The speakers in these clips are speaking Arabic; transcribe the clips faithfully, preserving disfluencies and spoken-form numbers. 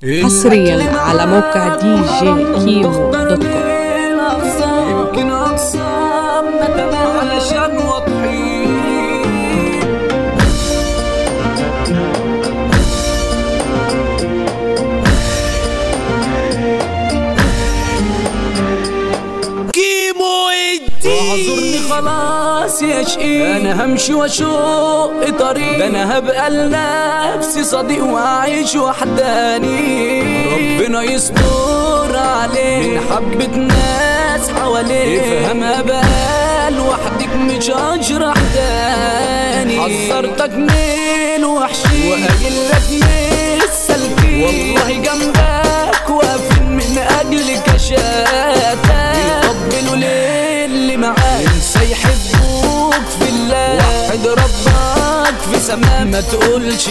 حصريا على موقع دي جي كيمو دوت كوم. يمكن أقسم ندم علشان وضحي كيمو الدين. اعذرني خلاص يا شقي، انا همشي واشق طريق، ده انا هبقى لنفسي صديق واعيش وحداني. ربنا يستر عليك من حبة ناس حواليك، افهمها بقى لوحدك مش هشرح تاني. حذرتك من الوحشين وقايل لك مش سالكين، والله جنبك واقفين من اجلك شاتك. يطبلوا للي معاك انسى يحبوك في الله، وحد ربك في سماء ما تقولش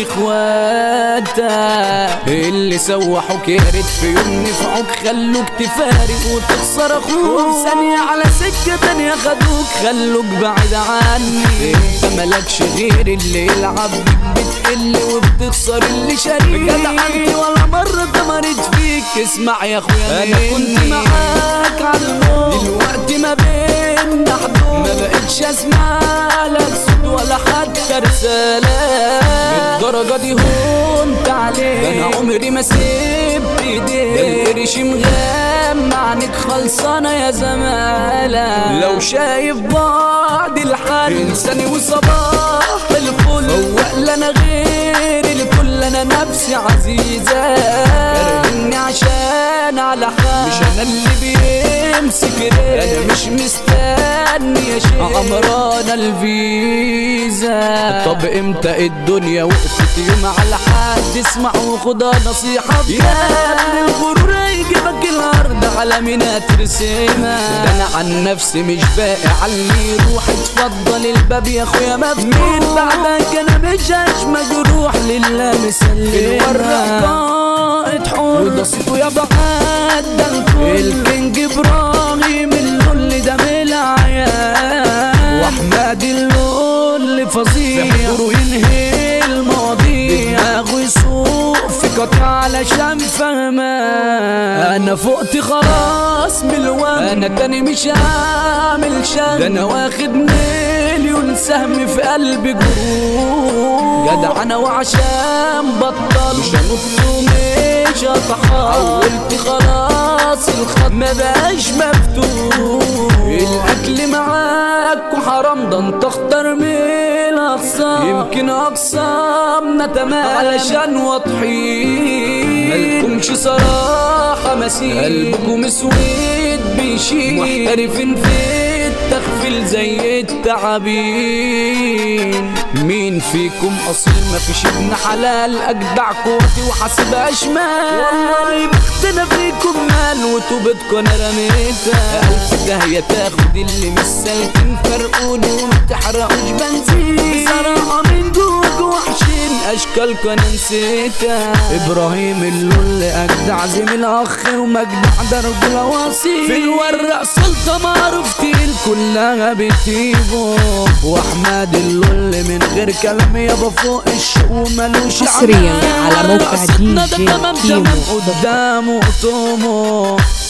اخواتك. اللي سوحوك يا ريت في يوم نفعوك، خلوك تفارق وتخسر اخوك، وفي ثانية على سكة تانية خدوك خلوك بعيد عني. انت مالكش غير اللي يلعب بيك بتقل وبتخسر اللي شريك. بجد عندي ولا مرة تمرت فيك، اسمع يا اخويا انا كنت معاك على الموت، دلوقتي ما بينا حدود، ما بقتش اسمع لك صوت ولا حتى رسالة. الدرجة دي هونت عليك، انا عمري ما سبت ايديك، القرش مغمى عنك خلصانة يا زمالة. لو شايف بعض الحال انساني وصباح الفل، فوق لنا غير الكل، انا نفسي عزيزة كرهني عشان على حال، مش انا اللي بيمسك ريك، انا مش مستني يا شيخ عمرانة الفيزا. طب امتى الدنيا وقفت يوم على حد؟ اسمع وخدها نصيحة يا ابن الغرور هيجيبك الارض على مين هترسمها. ده انا عن نفسي مش باقي علي، روح اتفضل الباب يا اخويا مفتوح، مين بعدك انا مش هش مجروح لله مسلمها. الورق قائد حر وده صيته يا بعد ده الكل، الكينج ابراهيم اللول ده من العيال، واحمد اللول فظيع في حضوره ينهي المواضيع، دماغه يسوق في قطع علشان فهمان. انا فقت خلاص من الوهم، انا تاني مش هعمل شغل، ده انا واخد مليون سهم في قلبي جروح. جدع انا وعشان بطل مش هنط ومش هطحن، حولت خلاص الخط ما بقاش مفتوح. الاكل معاك وحرام، ده انت اختار من الاقسام، يمكن اقسامنا تمام علشان واضحين. مالكمش صراحة مسيح، قلبكم اسود بيشيل، محترفين في التخفيل زي التعابين. مين فيكم اصيل؟ مفيش ابن حلال اجدع قوتي وحاسبها شمال، والله بختنا فيكم مال وتوبتكم انا رميتها. الف داهية تاخد اللي مش سالكين، فرقوني وما تحرقوش بنزين، بصراحة من جوك وحشين اشكالكم انا نسيتها. ابراهيم اللول اجدع زميل اخ ومجدع ده رجولة وصيل، في الورق سلطة معروفتين كلها بتيبه، واحمد اللول من غير كلام يابا فوق الشوق ومالوش حصريا على موقع دي جي كيمو قدامه طومه.